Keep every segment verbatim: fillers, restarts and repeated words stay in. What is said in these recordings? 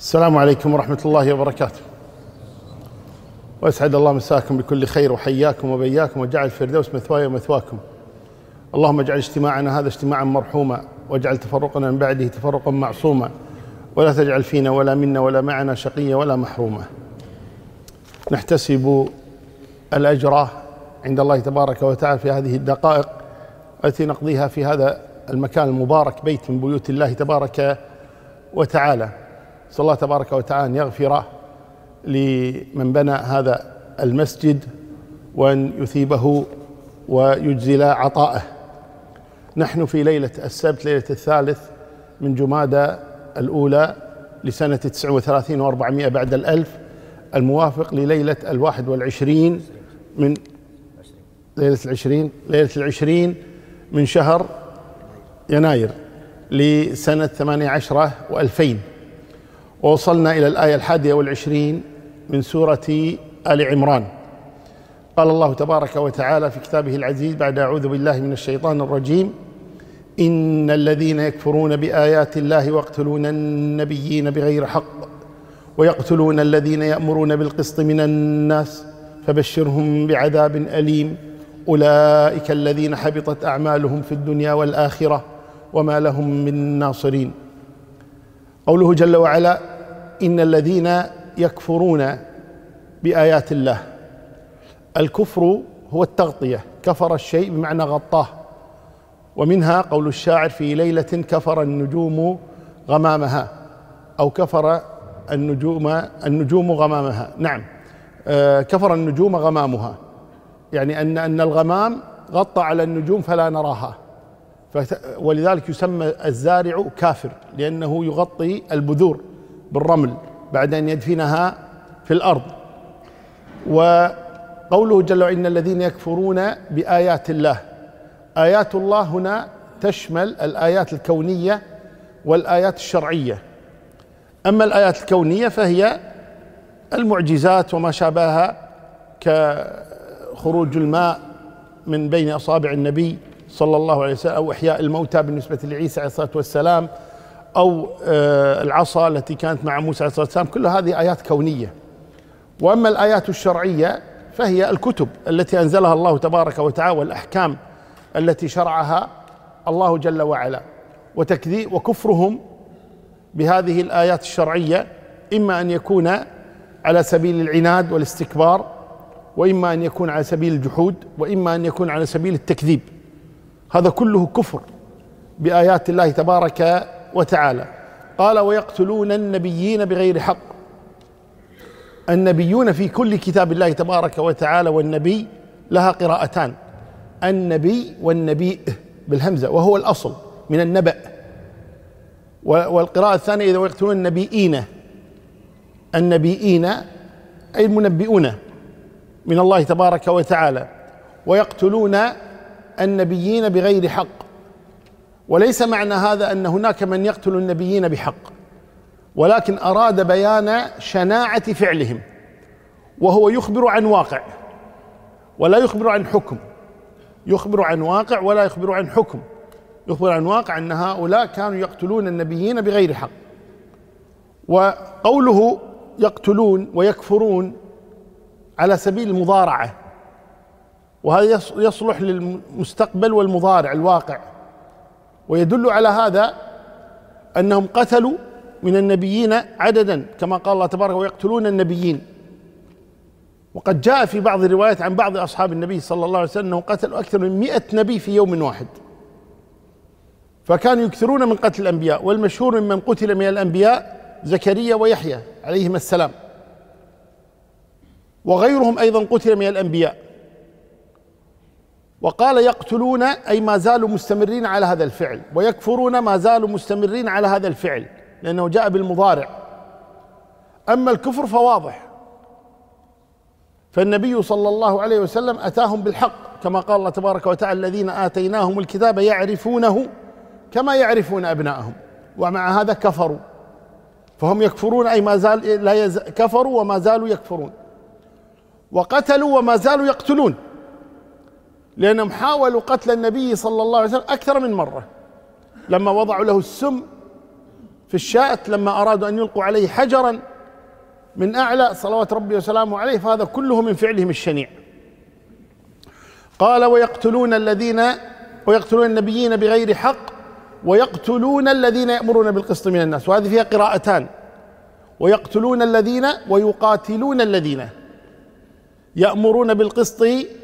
السلام عليكم ورحمة الله وبركاته، وأسعد الله مساكم بكل خير وحياكم وبياكم وجعل الفردوس مثواي ومثواكم. اللهم اجعل اجتماعنا هذا اجتماعا مرحوما، واجعل تفرقنا من بعده تفرقا معصوما، ولا تجعل فينا ولا منا ولا معنا شقيا ولا محروما. نحتسب الأجر عند الله تبارك وتعالى في هذه الدقائق التي نقضيها في هذا المكان المبارك، بيت من بيوت الله تبارك وتعالى. صلى الله تبارك وتعالى أن يغفر لمن بنى هذا المسجد وأن يثيبه ويجزل عطاءه. نحن في ليلة السبت، ليلة الثالث من جمادى الأولى لسنة تسع وثلاثين وأربعمائة بعد الألف، الموافق لليلة الواحد والعشرين من ليلة العشرين ليلة العشرين من شهر يناير لسنة ثمانية عشر وألفين. ووصلنا إلى الآية الحادية والعشرين من سورة آل عمران. قال الله تبارك وتعالى في كتابه العزيز بعد أعوذ بالله من الشيطان الرجيم: إن الذين يكفرون بآيات الله ويقتلون النبيين بغير حق ويقتلون الذين يأمرون بالقسط من الناس فبشرهم بعذاب أليم أولئك الذين حبطت أعمالهم في الدنيا والآخرة وما لهم من ناصرين. قوله جل وعلا: إن الذين يكفرون بآيات الله. الكفر هو التغطية، كفر الشيء بمعنى غطاه، ومنها قول الشاعر: في ليلة كفر النجوم غمامها، أو كفر النجوم النجوم غمامها. نعم، آه كفر النجوم غمامها، يعني أن أن الغمام غطى على النجوم فلا نراها، ولذلك يسمى الزارع كافر، لأنه يغطي البذور بالرمل بعد أن يدفنها في الأرض. وقوله جل وعلا: إن الذين يكفرون بآيات الله. آيات الله هنا تشمل الآيات الكونية والآيات الشرعية. أما الآيات الكونية فهي المعجزات وما شابهها، كخروج الماء من بين أصابع النبي صلى الله عليه وسلم، أو إحياء الموتى بالنسبة لعيسى عليه الصلاة والسلام، أو العصا التي كانت مع موسى عليه الصلاة والسلام. كل هذه آيات كونية. وأما الآيات الشرعية فهي الكتب التي أنزلها الله تبارك وتعالى، والأحكام التي شرعها الله جل وعلا. وتكذيب وكفرهم بهذه الآيات الشرعية إما أن يكون على سبيل العناد والاستكبار، وإما أن يكون على سبيل الجحود، وإما أن يكون على سبيل التكذيب. هذا كله كفر بآيات الله تبارك وتعالى. قال: ويقتلون النبيين بغير حق. النبيون في كل كتاب الله تبارك وتعالى، والنبي لها قراءتان: النبي والنبي بالهمزة، وهو الأصل من النبأ. والقراءة الثانية: إذا ويقتلون النبيين. النبيين أي المنبئون من الله تبارك وتعالى. ويقتلون النبيين بغير حق. وليس معنى هذا أن هناك من يقتل النبيين بحق، ولكن أراد بيان شناعة فعلهم، وهو يخبر عن واقع ولا يخبر عن حكم. يخبر عن واقع ولا يخبر عن حكم. يخبر عن واقع أن هؤلاء كانوا يقتلون النبيين بغير حق. وقوله يقتلون ويكفرون على سبيل المضارعة، وهذا يصلح للمستقبل والمضارع الواقع. ويدل على هذا أنهم قتلوا من النبيين عددا، كما قال الله تبارك: ويقتلون النبيين. وقد جاء في بعض الروايات عن بعض أصحاب النبي صلى الله عليه وسلم أنه قتلوا أكثر من مئة نبي في يوم واحد. فكانوا يكثرون من قتل الأنبياء. والمشهور ممن قتل من الأنبياء زكريا ويحيى عليهما السلام، وغيرهم أيضا قتل من الأنبياء. وقال: يقتلون أي ما زالوا مستمرين على هذا الفعل، ويكفرون ما زالوا مستمرين على هذا الفعل، لأنه جاء بالمضارع. أما الكفر فواضح، فالنبي صلى الله عليه وسلم أتاهم بالحق، كما قال الله تبارك وتعالى: الذين آتيناهم الكتاب يعرفونه كما يعرفون أبناءهم، ومع هذا كفروا. فهم يكفرون أي ما زال لا يز... كفروا وما زالوا يكفرون. وقتلوا وما زالوا يقتلون، لأنهم حاولوا قتل النبي صلى الله عليه وسلم أكثر من مرة. لما وضعوا له السم في الشاة لما أرادوا أن يلقوا عليه حجرا من أعلى صلوات ربي وسلامه عليه، فهذا كله من فعلهم الشنيع. قال ويقتلون الذين ويقتلون النبيين بغير حق ويقتلون الذين يأمرون بالقسط من الناس، وهذه فيها قراءتان، ويقتلون الذين ويقاتلون الذين يأمرون بالقسط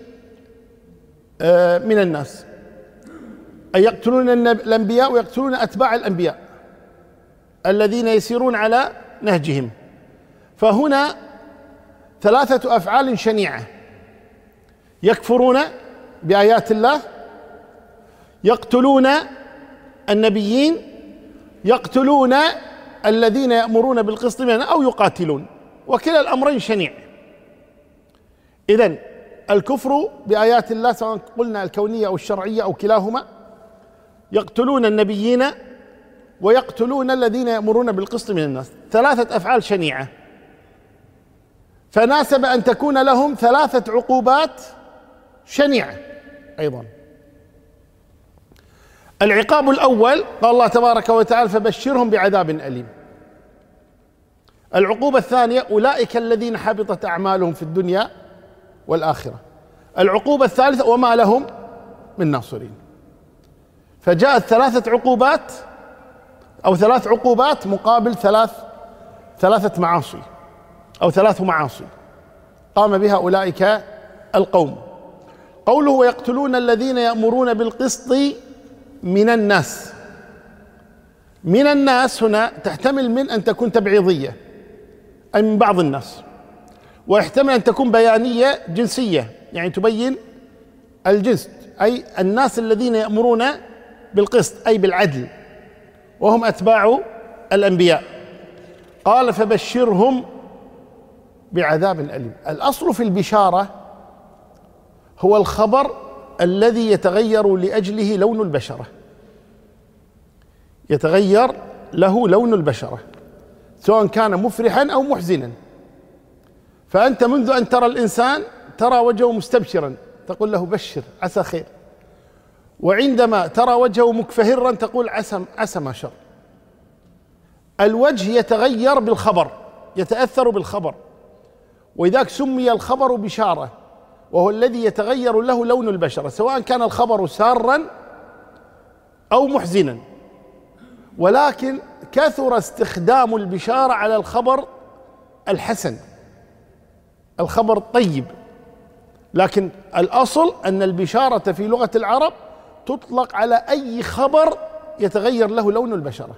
من الناس، أي يقتلون الأنبياء ويقتلون أتباع الأنبياء الذين يسيرون على نهجهم. فهنا ثلاثة أفعال شنيعة: يكفرون بآيات الله، يقتلون النبيين، يقتلون الذين يأمرون بالقسط منهم أو يقاتلون، وكلا الأمرين شنيع. إذن الكفر بآيات الله سواء قلنا الكونية أو الشرعية أو كلاهما، يقتلون النبيين ويقتلون الذين يأمرون بالقسط من الناس، ثلاثة أفعال شنيعة، فناسب أن تكون لهم ثلاثة عقوبات شنيعة أيضا. العقاب الأول قال الله تبارك وتعالى فبشرهم بعذاب أليم. العقوبة الثانية أولئك الذين حبطت أعمالهم في الدنيا والآخرة. العقوبة الثالثة وما لهم من ناصرين. فجاءت ثلاثة عقوبات أو ثلاث عقوبات مقابل ثلاث ثلاثة معاصي أو ثلاث معاصي قام بها أولئك القوم. قوله ويقتلون الذين يأمرون بالقسط من الناس، من الناس هنا تحتمل من أن تكون تبعيضية أي من بعض الناس، ويحتمل أن تكون بيانية جنسية يعني تبين الجنس، أي الناس الذين يأمرون بالقسط أي بالعدل وهم أتباع الأنبياء. قال فبشرهم بعذاب أليم. الأصل في البشارة هو الخبر الذي يتغير لأجله لون البشرة، يتغير له لون البشرة سواء كان مفرحا أو محزنا. فأنت منذ أن ترى الإنسان ترى وجهه مستبشرا تقول له بشر عسى خير، وعندما ترى وجهه مكفهرا تقول عسى عسى ما شر. الوجه يتغير بالخبر، يتأثر بالخبر، ولذلك سمي الخبر بشارة، وهو الذي يتغير له لون البشرة سواء كان الخبر سارا أو محزنا. ولكن كثر استخدام البشارة على الخبر الحسن، الخبر الطيب، لكن الأصل أن البشارة في لغة العرب تطلق على أي خبر يتغير له لون البشرة.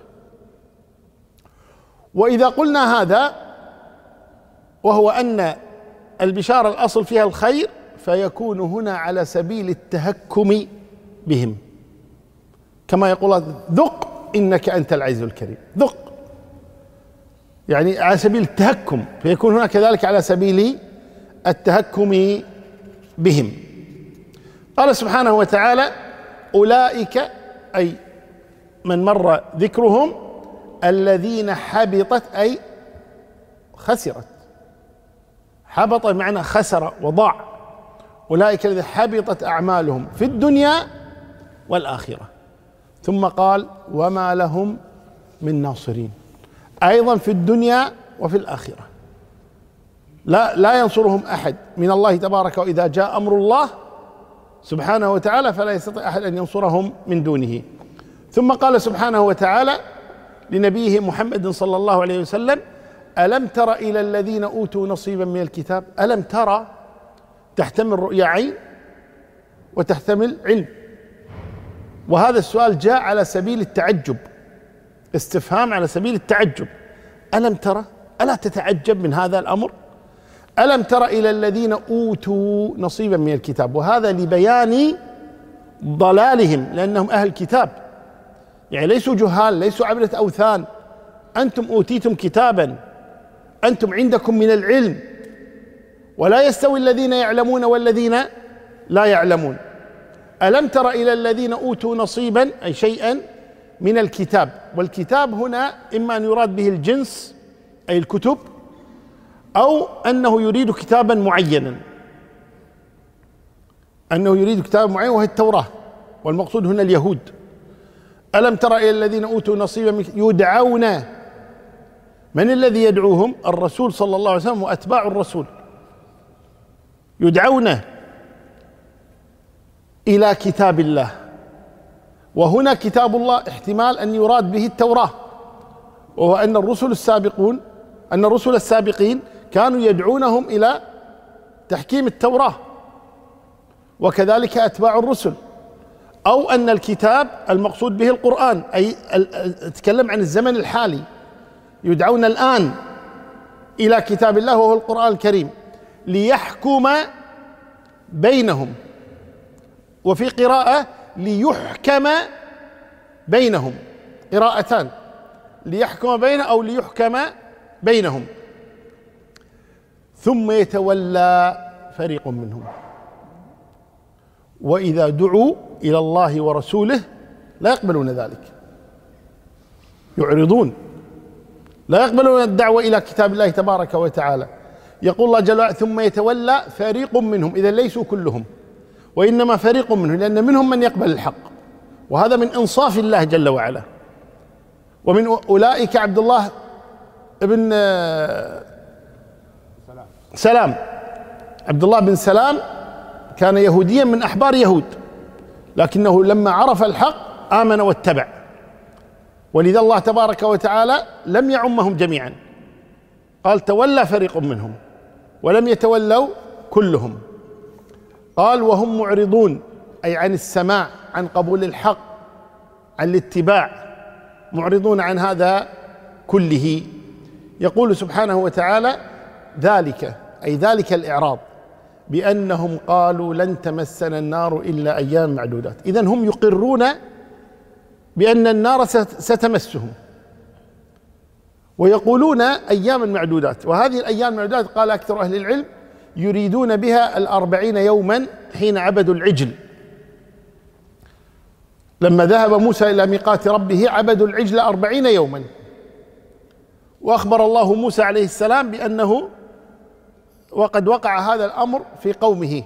وإذا قلنا هذا وهو أن البشارة الأصل فيها الخير، فيكون هنا على سبيل التهكم بهم، كما يقول ذق إنك أنت العزيز الكريم، ذق يعني على سبيل التهكم، فيكون هنا كذلك على سبيل التهكم بهم. قال سبحانه وتعالى أولئك أي من مر ذكرهم الذين حبطت أي خسرت، حبط بمعنى خسر وضاع، أولئك الذين حبطت أعمالهم في الدنيا والآخرة. ثم قال وما لهم من ناصرين، أيضا في الدنيا وفي الآخرة لا لا ينصرهم أحد من الله تبارك، وإذا جاء أمر الله سبحانه وتعالى فلا يستطيع أحد أن ينصرهم من دونه. ثم قال سبحانه وتعالى لنبيه محمد صلى الله عليه وسلم ألم تر إلى الذين أوتوا نصيبا من الكتاب. ألم ترى تحتمل رؤيا عين وتحتمل علم، وهذا السؤال جاء على سبيل التعجب، استفهام على سبيل التعجب. ألم ترى، ألا تتعجب من هذا الأمر؟ ألم تر إلى الذين أوتوا نصيبا من الكتاب، وهذا لبيان ضلالهم لأنهم أهل كتاب، يعني ليسوا جهال، ليسوا عبدة أوثان، أنتم أوتيتم كتابا، أنتم عندكم من العلم، ولا يستوي الذين يعلمون والذين لا يعلمون. ألم تر إلى الذين أوتوا نصيبا أي شيئا من الكتاب، والكتاب هنا إما أن يراد به الجنس أي الكتب، أو أنه يريد كتابا معينا، أنه يريد كتابا معين وهي التوراة، والمقصود هنا اليهود. ألم تر إلى الذين أوتوا نصيبا من يدعون، من الذي يدعوهم؟ الرسول صلى الله عليه وسلم وأتباع الرسول، يدعون إلى كتاب الله. وهنا كتاب الله احتمال أن يراد به التوراة، وهو أن الرسل السابقون أن الرسل السابقين كانوا يدعونهم إلى تحكيم التوراة، وكذلك أتباع الرسل. أو أن الكتاب المقصود به القرآن، أي أتكلم عن الزمن الحالي، يدعون الآن إلى كتاب الله وهو القرآن الكريم ليحكم بينهم، وفي قراءة ليحكم بينهم، قراءتان، ليحكم بينهم أو ليحكم بينهم. ثم يتولى فريق منهم وإذا دعوا إلى الله ورسوله لا يقبلون ذلك، يعرضون، لا يقبلون الدعوة إلى كتاب الله تبارك وتعالى. يقول الله جل وعلا ثم يتولى فريق منهم، إذا ليسوا كلهم وإنما فريق منهم، لأن منهم من يقبل الحق، وهذا من إنصاف الله جل وعلا. ومن أولئك عبد الله بن سلام، عبد الله بن سلام كان يهوديا من أحبار يهود، لكنه لما عرف الحق آمن واتبع، ولذا الله تبارك وتعالى لم يعمهم جميعا، قال تولى فريق منهم ولم يتولوا كلهم. قال وهم معرضون، أي عن السماع، عن قبول الحق، عن الاتباع، معرضون عن هذا كله. يقول سبحانه وتعالى ذلك، أي ذلك الإعراض، بأنهم قالوا لن تمسنا النار إلا أيام معدودات. إذن هم يقرون بأن النار ستمسهم، ويقولون أيام معدودات، وهذه الأيام المعدودات قال أكثر أهل العلم يريدون بها الأربعين يوما حين عبدوا العجل. لما ذهب موسى إلى ميقات ربه عبدوا العجل أربعين يوما، وأخبر الله موسى عليه السلام بأنه وقد وقع هذا الأمر في قومه،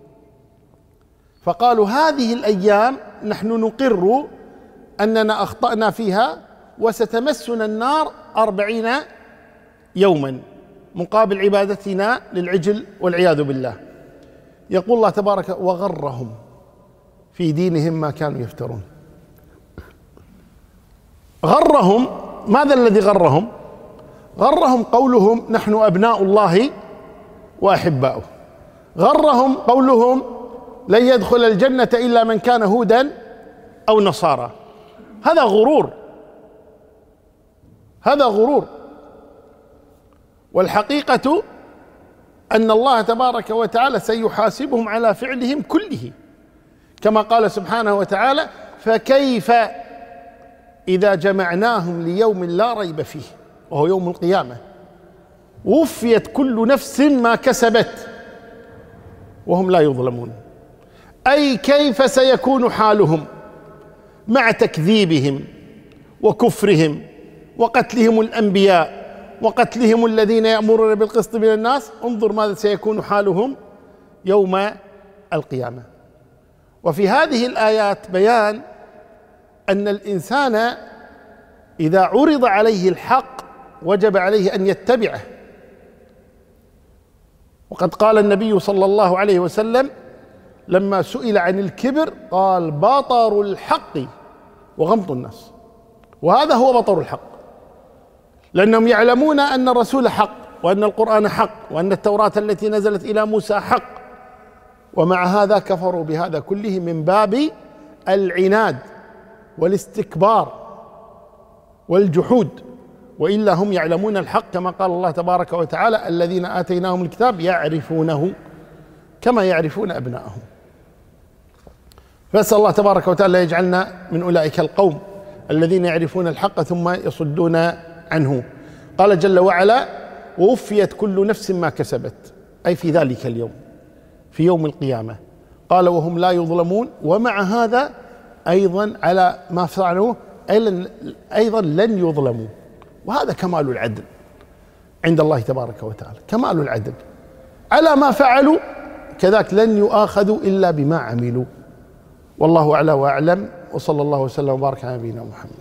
فقالوا هذه الأيام نحن نقر أننا أخطأنا فيها وستمسنا النار أربعين يوما مقابل عبادتنا للعجل والعياذ بالله. يقول الله تبارك وغرهم في دينهم ما كانوا يفترون. غرهم، ماذا الذي غرهم؟ غرهم قولهم نحن أبناء الله وأحباؤه، غرهم قولهم لن يدخل الجنة إلا من كان هودا أو نصارى. هذا غرور، هذا غرور. والحقيقة أن الله تبارك وتعالى سيحاسبهم على فعلهم كله، كما قال سبحانه وتعالى فكيف إذا جمعناهم ليوم لا ريب فيه وهو يوم القيامة وفيت كل نفس ما كسبت وهم لا يظلمون. أي كيف سيكون حالهم مع تكذيبهم وكفرهم وقتلهم الأنبياء وقتلهم الذين يأمرون بالقسط من الناس. انظر ماذا سيكون حالهم يوم القيامة. وفي هذه الآيات بيان أن الإنسان إذا عرض عليه الحق وجب عليه أن يتبعه. وقد قال النبي صلى الله عليه وسلم لما سئل عن الكبر قال بطر الحق وغمط الناس، وهذا هو بطر الحق، لأنهم يعلمون أن الرسول حق وأن القرآن حق وأن التوراة التي نزلت إلى موسى حق، ومع هذا كفروا بهذا كله من باب العناد والاستكبار والجحود، وإلا هم يعلمون الحق كما قال الله تبارك وتعالى الذين آتيناهم الكتاب يعرفونه كما يعرفون أبناءهم. فأسأل الله تبارك وتعالى يجعلنا من أولئك القوم الذين يعرفون الحق ثم يصدون عنه. قال جل وعلا ووفيت كل نفس ما كسبت، أي في ذلك اليوم، في يوم القيامة. قال وهم لا يظلمون، ومع هذا أيضا على ما فعلوه أيضا لن يظلموا، وهذا كمال العدل عند الله تبارك وتعالى، كمال العدل. على ما فعلوا كذلك لن يؤاخذوا إلا بما عملوا. والله أعلى وأعلم. وصلى الله وسلم وبارك على نبينا محمد.